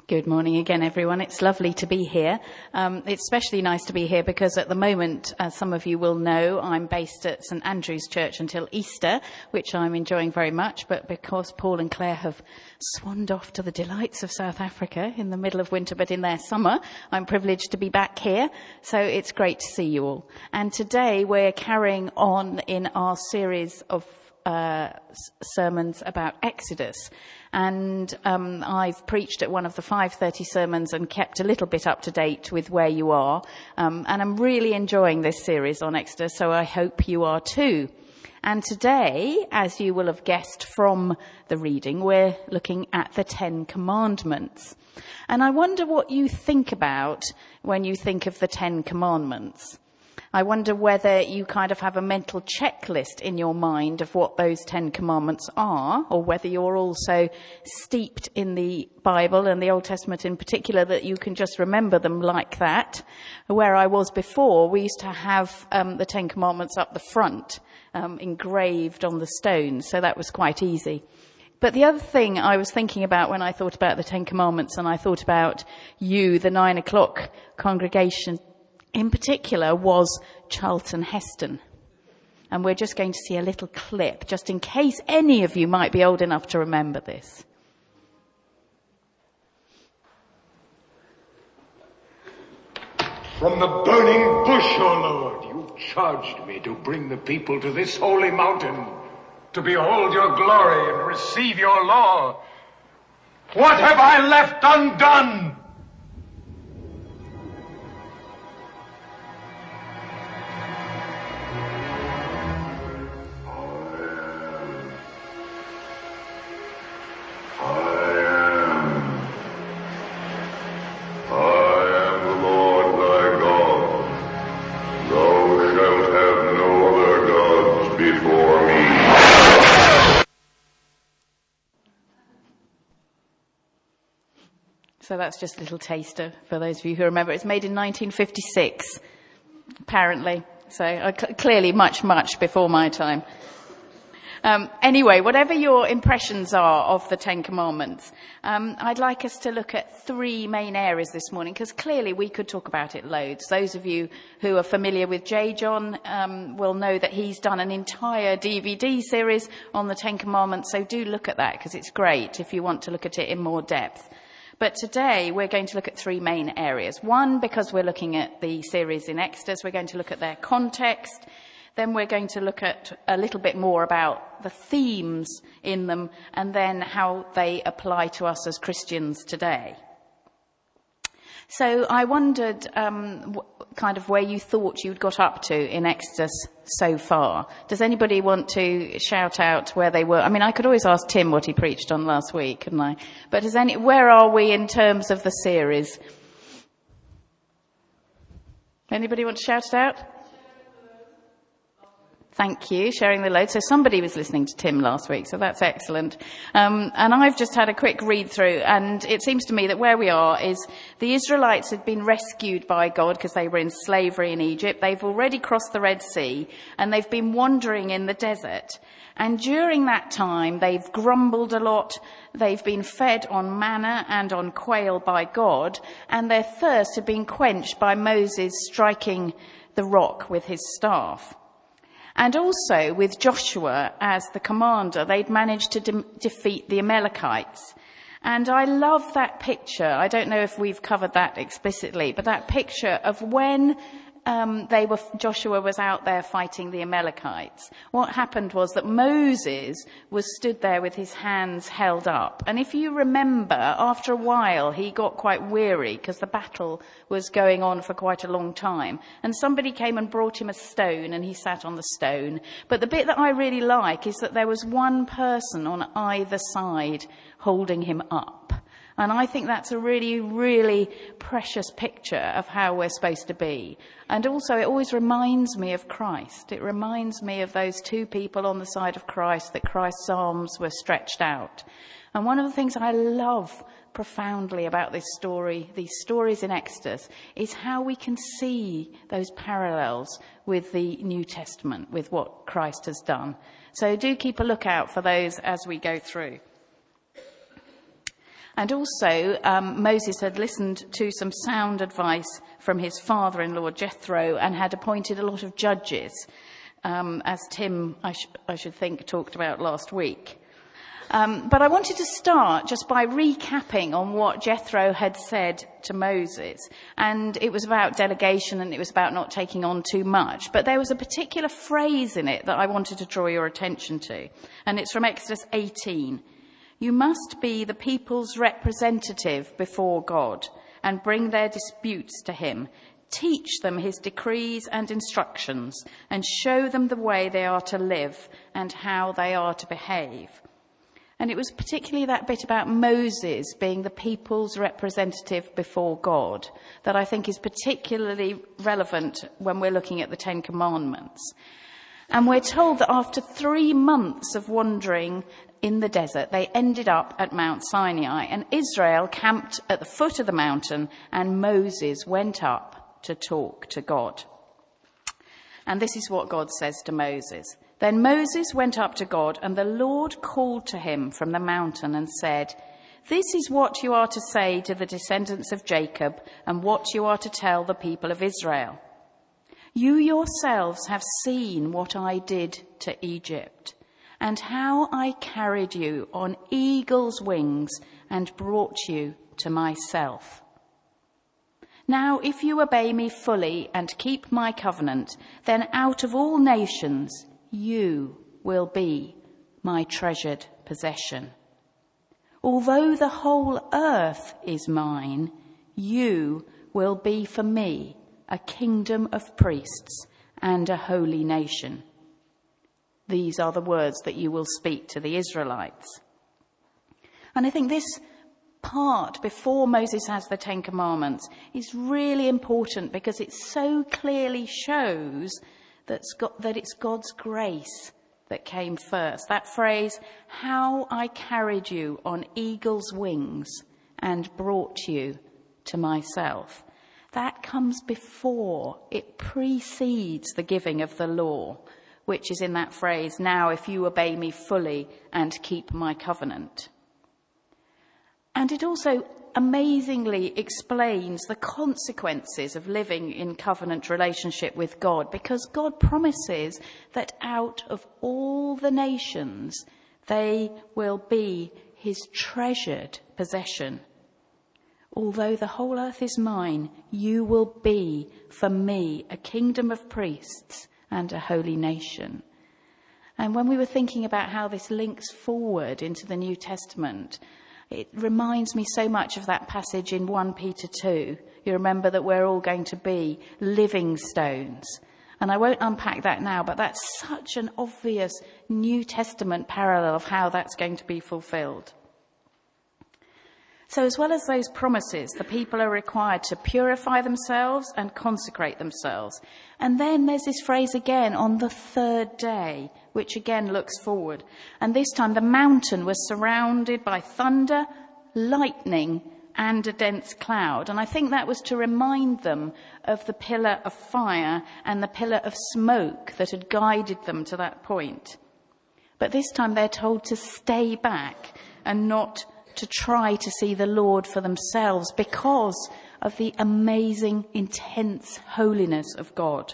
Good morning again, everyone. It's lovely to be here. It's especially nice to be here because at the moment, as some of you will know, I'm based at St Andrew's Church until Easter, which I'm enjoying very much. But because Paul and Claire have swanned off to the delights of South Africa in the middle of winter, but in their summer, I'm privileged to be back here. So it's great to see you all. And today we're carrying on in our series of sermons about Exodus. And I've preached at one of the 5:30 sermons and kept a little bit up to date with where you are. And I'm really enjoying this series on Exodus, so I hope you are too. And today, as you will have guessed from the reading, we're looking at the 10 Commandments. And I wonder what you think about when you think of the 10 Commandments. I wonder whether you kind of have a mental checklist in your mind of what those 10 commandments are, or whether you're also steeped in the Bible and the Old Testament in particular that you can just remember them like that. Where I was before, we used to have the 10 commandments up the front, engraved on the stones, so that was quite easy. But the other thing I was thinking about when I thought about the 10 commandments, and I thought about you, the 9 o'clock congregation, in particular, was Charlton Heston. And we're just going to see a little clip, just in case any of you might be old enough to remember this. From the burning bush, O Lord, you've charged me to bring the people to this holy mountain, to behold your glory and receive your law. What have I left undone? So that's just a little taster for those of you who remember. It's made in 1956, apparently. So clearly much, much before my time. Anyway, whatever your impressions are of the 10 Commandments, I'd like us to look at 3 main areas this morning, because clearly we could talk about it loads. Those of you who are familiar with J. John will know that he's done an entire DVD series on the 10 Commandments, so do look at that, because it's great if you want to look at it in more depth. But today we're going to look at 3 main areas. One, because we're looking at the series in Exodus, we're going to look at their context. Then we're going to look at a little bit more about the themes in them, and then how they apply to us as Christians today. So I wondered kind of where you thought you'd got up to in Exodus so far. Does anybody want to shout out where they were? I mean, I could always ask Tim what he preached on last week, couldn't I? But where are we in terms of the series? Anybody want to shout it out? Thank you, sharing the load. So somebody was listening to Tim last week, so that's excellent. And I've just had a quick read through, and it seems to me that where we are is the Israelites had been rescued by God because they were in slavery in Egypt. They've already crossed the Red Sea, and they've been wandering in the desert. And during that time, they've grumbled a lot. They've been fed on manna and on quail by God, and their thirst had been quenched by Moses striking the rock with his staff. And also, with Joshua as the commander, they'd managed to defeat the Amalekites. And I love that picture. I don't know if we've covered that explicitly, but that picture of when Joshua was out there fighting the Amalekites. What happened was that Moses was stood there with his hands held up. And if you remember, after a while, he got quite weary because the battle was going on for quite a long time. And somebody came and brought him a stone, and he sat on the stone. But the bit that I really like is that there was one person on either side holding him up. And I think that's a really, really precious picture of how we're supposed to be. And also, it always reminds me of Christ. It reminds me of those 2 people on the side of Christ, that Christ's arms were stretched out. And one of the things I love profoundly about this story, these stories in Exodus, is how we can see those parallels with the New Testament, with what Christ has done. So do keep a lookout for those as we go through. And also, Moses had listened to some sound advice from his father-in-law, Jethro, and had appointed a lot of judges, as Tim, I should think, talked about last week. But I wanted to start just by recapping on what Jethro had said to Moses. And it was about delegation and it was about not taking on too much. But there was a particular phrase in it that I wanted to draw your attention to. And it's from Exodus 18. You must be the people's representative before God and bring their disputes to him. Teach them his decrees and instructions and show them the way they are to live and how they are to behave. And it was particularly that bit about Moses being the people's representative before God that I think is particularly relevant when we're looking at the Ten Commandments. And we're told that after 3 months of wandering in the desert, they ended up at Mount Sinai, and Israel camped at the foot of the mountain, and Moses went up to talk to God. And this is what God says to Moses. Then Moses went up to God, and the Lord called to him from the mountain and said, This is what you are to say to the descendants of Jacob and what you are to tell the people of Israel. You yourselves have seen what I did to Egypt and how I carried you on eagle's wings and brought you to myself. Now, if you obey me fully and keep my covenant, then out of all nations you will be my treasured possession. Although the whole earth is mine, you will be for me a kingdom of priests and a holy nation. These are the words that you will speak to the Israelites. And I think this part before Moses has the Ten Commandments is really important because it so clearly shows that it's God's grace that came first. That phrase, how I carried you on eagle's wings and brought you to myself. That comes before, it precedes the giving of the law, which is in that phrase, now if you obey me fully and keep my covenant. And it also amazingly explains the consequences of living in covenant relationship with God, because God promises that out of all the nations, they will be his treasured possession. Although the whole earth is mine, you will be for me a kingdom of priests and a holy nation. And when we were thinking about how this links forward into the New Testament, it reminds me so much of that passage in 1 Peter 2. You remember that we're all going to be living stones. And I won't unpack that now, but that's such an obvious New Testament parallel of how that's going to be fulfilled. So as well as those promises, the people are required to purify themselves and consecrate themselves. And then there's this phrase again, on the third day, which again looks forward. And this time the mountain was surrounded by thunder, lightning, and a dense cloud. And I think that was to remind them of the pillar of fire and the pillar of smoke that had guided them to that point. But this time they're told to stay back and not to try to see the Lord for themselves because of the amazing, intense holiness of God.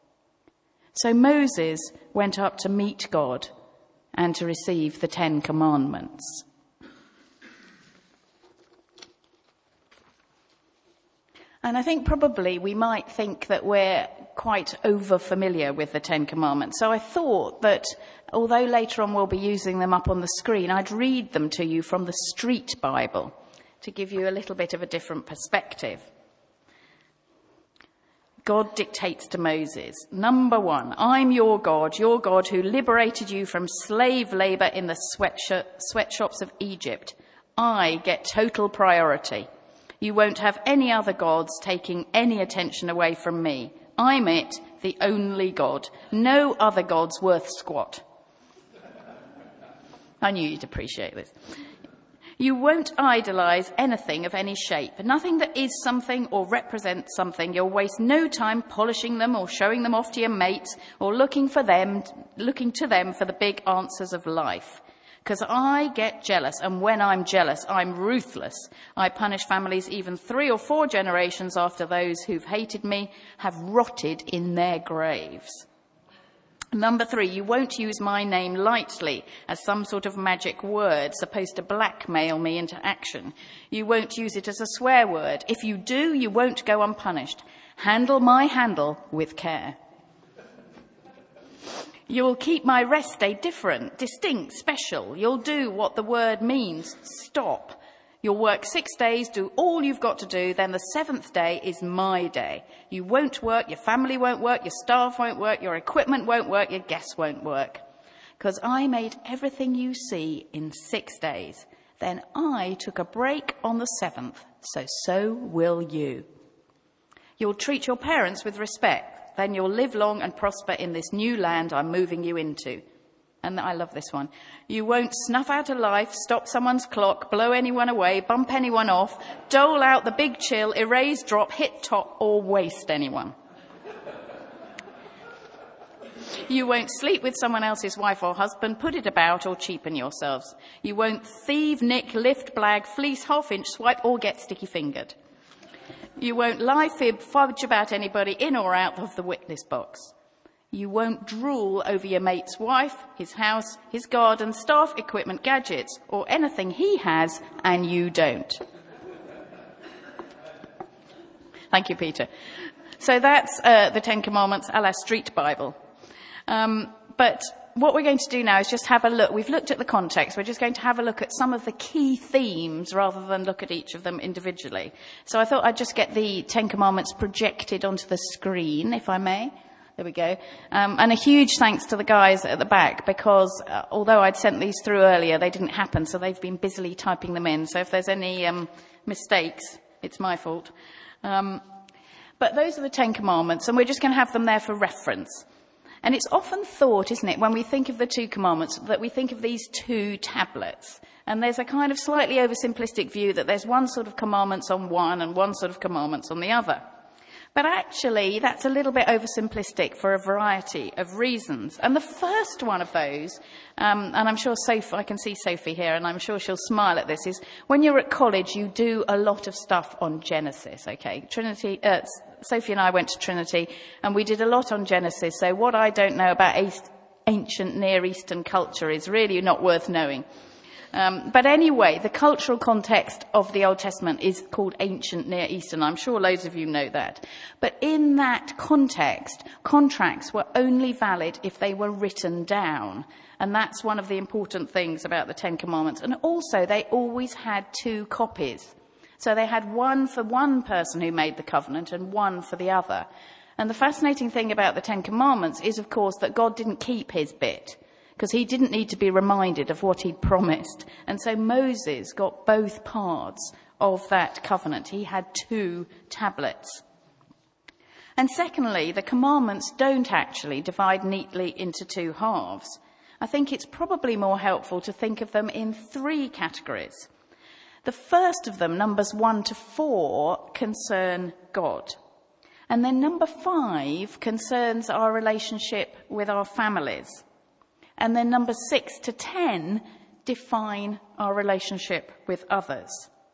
So Moses went up to meet God and to receive the 10 Commandments. And I think probably we might think that we're quite over-familiar with the 10 Commandments. So I thought that although later on we'll be using them up on the screen, I'd read them to you from the Street Bible to give you a little bit of a different perspective. God dictates to Moses, number 1, I'm your God who liberated you from slave labor in the sweatshops of Egypt. I get total priority. You won't have any other gods taking any attention away from me. I'm it, the only God. No other gods worth squat. I knew you'd appreciate this. You won't idolize anything of any shape, nothing that is something or represents something. You'll waste no time polishing them or showing them off to your mates or looking to them for the big answers of life. Because I get jealous, and when I'm jealous, I'm ruthless. I punish families even 3 or 4 generations after those who've hated me have rotted in their graves. Number 3, you won't use my name lightly as some sort of magic word supposed to blackmail me into action. You won't use it as a swear word. If you do, you won't go unpunished. Handle my handle with care. You'll keep my rest day different, distinct, special. You'll do what the word means, stop. You'll work 6 days, do all you've got to do, then the 7th day is my day. You won't work, your family won't work, your staff won't work, your equipment won't work, your guests won't work. Because I made everything you see in 6 days. Then I took a break on the 7th, so will you. You'll treat your parents with respect. Then you'll live long and prosper in this new land I'm moving you into. And I love this one. You won't snuff out a life, stop someone's clock, blow anyone away, bump anyone off, dole out the big chill, erase, drop, hit top, or waste anyone. You won't sleep with someone else's wife or husband, put it about, or cheapen yourselves. You won't thieve, nick, lift, blag, fleece, half-inch, swipe, or get sticky-fingered. You won't lie, fib, fudge about anybody in or out of the witness box. You won't drool over your mate's wife, his house, his garden, staff, equipment, gadgets, or anything he has and you don't. Thank you, Peter. So that's the 10 Commandments a la Street Bible. But what we're going to do now is just have a look. We've looked at the context. We're just going to have a look at some of the key themes rather than look at each of them individually. So I thought I'd just get the 10 Commandments projected onto the screen, if I may. There we go. And a huge thanks to the guys at the back because although I'd sent these through earlier, they didn't happen. So they've been busily typing them in. So if there's any mistakes, it's my fault. But those are the 10 Commandments, and we're just going to have them there for reference. And it's often thought, isn't it, when we think of the 2 commandments, that we think of these 2 tablets. And there's a kind of slightly oversimplistic view that there's one sort of commandments on one and one sort of commandments on the other. But actually, that's a little bit oversimplistic for a variety of reasons. And the first one of those, and I'm sure Sophie, I can see Sophie here, and I'm sure she'll smile at this, is when you're at college, you do a lot of stuff on Genesis, okay? Sophie and I went to Trinity, and we did a lot on Genesis. So what I don't know about ancient Near Eastern culture is really not worth knowing. But anyway, the cultural context of the Old Testament is called ancient Near Eastern. I'm sure loads of you know that. But in that context, contracts were only valid if they were written down. And that's one of the important things about the 10 Commandments. And also, they always had 2 copies. So they had one for one person who made the covenant and one for the other. And the fascinating thing about the 10 Commandments is, of course, that God didn't keep his bit, because he didn't need to be reminded of what he'd promised. And so Moses got both parts of that covenant. He had 2 tablets. And secondly, the commandments don't actually divide neatly into 2 halves. I think it's probably more helpful to think of them in 3 categories. The first of them, numbers 1 to 4, concern God. And then number 5 concerns our relationship with our families. And then numbers 6 to 10 define our relationship with others.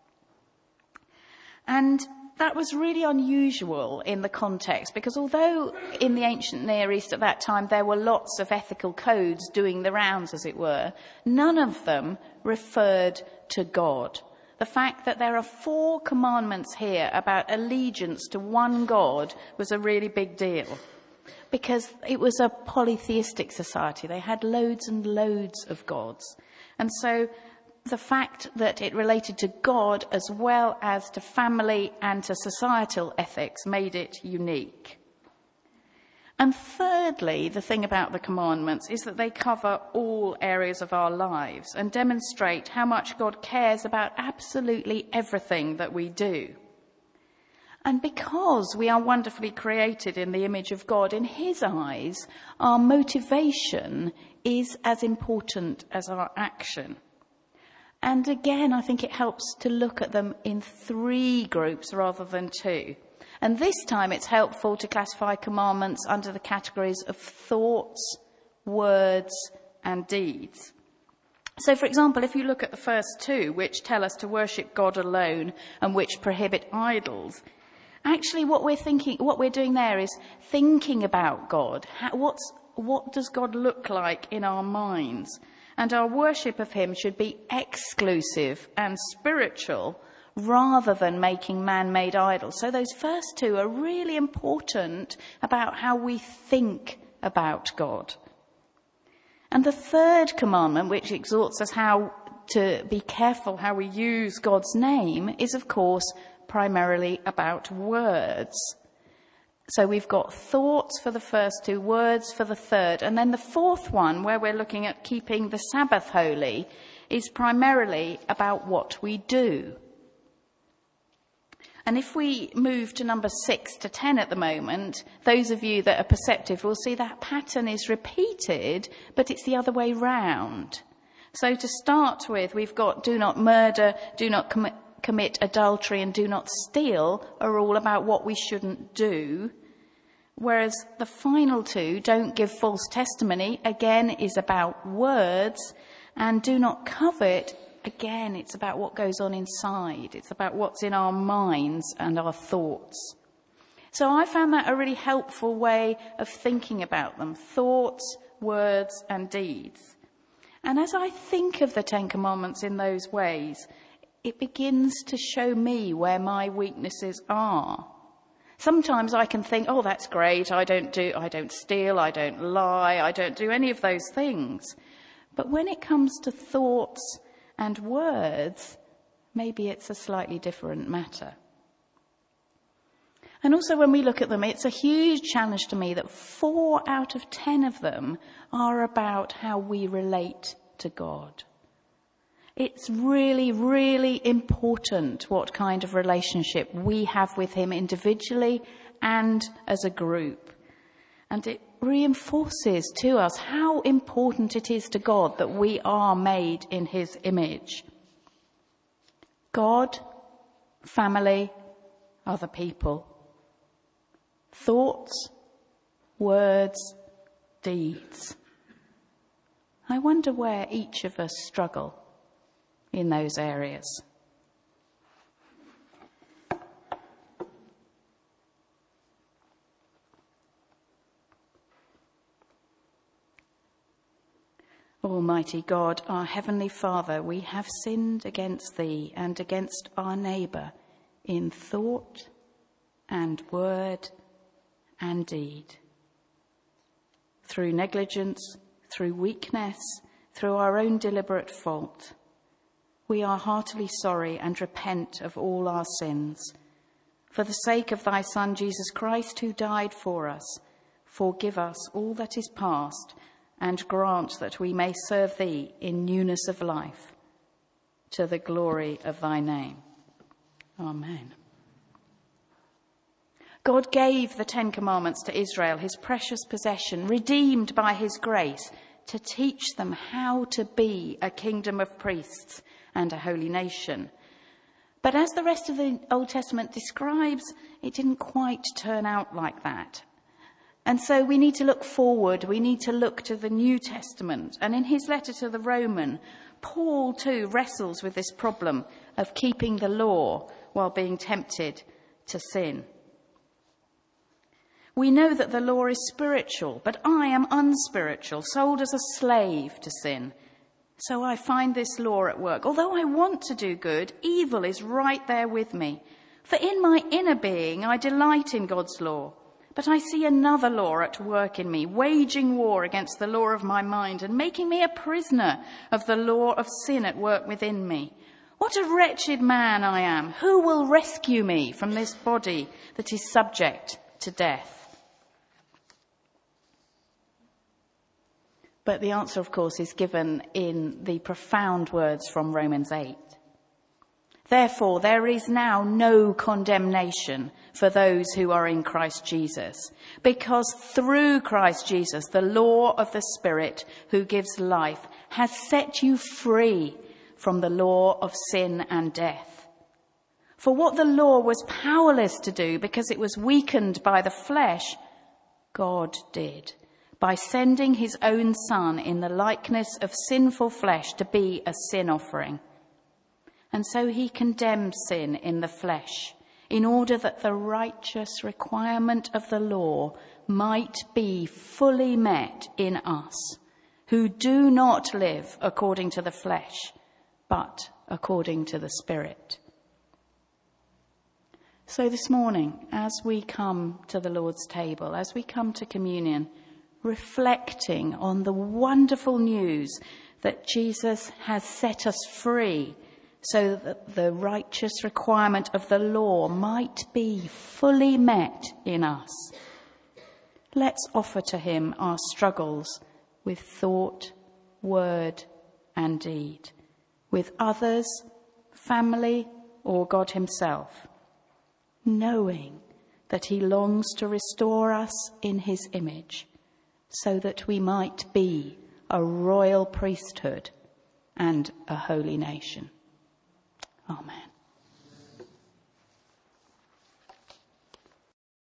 And that was really unusual in the context, because although in the ancient Near East at that time there were lots of ethical codes doing the rounds, as it were, none of them referred to God. The fact that there are 4 commandments here about allegiance to one God was a really big deal, because it was a polytheistic society. They had loads and loads of gods. And so the fact that it related to God as well as to family and to societal ethics made it unique. And thirdly, the thing about the commandments is that they cover all areas of our lives and demonstrate how much God cares about absolutely everything that we do. And because we are wonderfully created in the image of God, in his eyes, our motivation is as important as our action. And again, I think it helps to look at them in 3 groups rather than 2. And this time it's helpful to classify commandments under the categories of thoughts, words, and deeds. So, for example, if you look at the first two, which tell us to worship God alone and which prohibit idols, actually what we're doing there is thinking about God. What does God look like in our minds? And our worship of him should be exclusive and spiritual rather than making man-made idols. So those first two are really important about how we think about God. And the third commandment, which exhorts us how to be careful how we use God's name, is of course primarily about words. So we've got thoughts for the first two, words for the third, and then the fourth one, where we're looking at keeping the Sabbath holy, is primarily about what we do. And if we move to number 6 to 10 at the moment, those of you that are perceptive will see that pattern is repeated, but it's the other way round. So to start with, we've got do not murder, do not commit adultery, and do not steal are all about what we shouldn't do. Whereas the final two, don't give false testimony, again is about words, and do not covet, again, it's about what goes on inside. It's about what's in our minds and our thoughts. So I found that a really helpful way of thinking about them. Thoughts, words, and deeds. And as I think of the Ten Commandments in those ways, it begins to show me where my weaknesses are. Sometimes I can think, oh, that's great. I don't steal. I don't lie. I don't do any of those things. But when it comes to thoughts and words, maybe it's a slightly different matter. And also when we look at them, it's a huge challenge to me that 4 out of 10 of them are about how we relate to God. It's really, really important what kind of relationship we have with him individually and as a group. And it reinforces to us how important it is to God that we are made in his image. God, family, other people. Thoughts, words, deeds. I wonder where each of us struggle in those areas. Almighty God, our Heavenly Father, we have sinned against thee and against our neighbour in thought and word and deed. Through negligence, through weakness, through our own deliberate fault, we are heartily sorry and repent of all our sins. For the sake of thy Son, Jesus Christ, who died for us, forgive us all that is past, and grant that we may serve thee in newness of life, to the glory of thy name. Amen. God gave the 10 Commandments to Israel, his precious possession, redeemed by his grace, to teach them how to be a kingdom of priests and a holy nation. But as the rest of the Old Testament describes, it didn't quite turn out like that. And so we need to look forward. We need to look to the New Testament. And in his letter to the Roman, Paul too wrestles with this problem of keeping the law while being tempted to sin. We know that the law is spiritual, but I am unspiritual, sold as a slave to sin. So I find this law at work. Although I want to do good, evil is right there with me. For in my inner being, I delight in God's law. But I see another law at work in me, waging war against the law of my mind and making me a prisoner of the law of sin at work within me. What a wretched man I am! Who will rescue me from this body that is subject to death? But the answer, of course, is given in the profound words from Romans 8. Therefore, there is now no condemnation for those who are in Christ Jesus, because through Christ Jesus, the law of the Spirit who gives life has set you free from the law of sin and death. For what the law was powerless to do because it was weakened by the flesh, God did, by sending his own Son in the likeness of sinful flesh to be a sin offering. And so he condemned sin in the flesh, in order that the righteous requirement of the law might be fully met in us, who do not live according to the flesh, but according to the Spirit. So this morning, as we come to the Lord's table, as we come to communion, reflecting on the wonderful news that Jesus has set us free so that the righteous requirement of the law might be fully met in us. Let's offer to him our struggles with thought, word, and deed, with others, family, or God himself, knowing that he longs to restore us in his image, so that we might be a royal priesthood and a holy nation. Amen.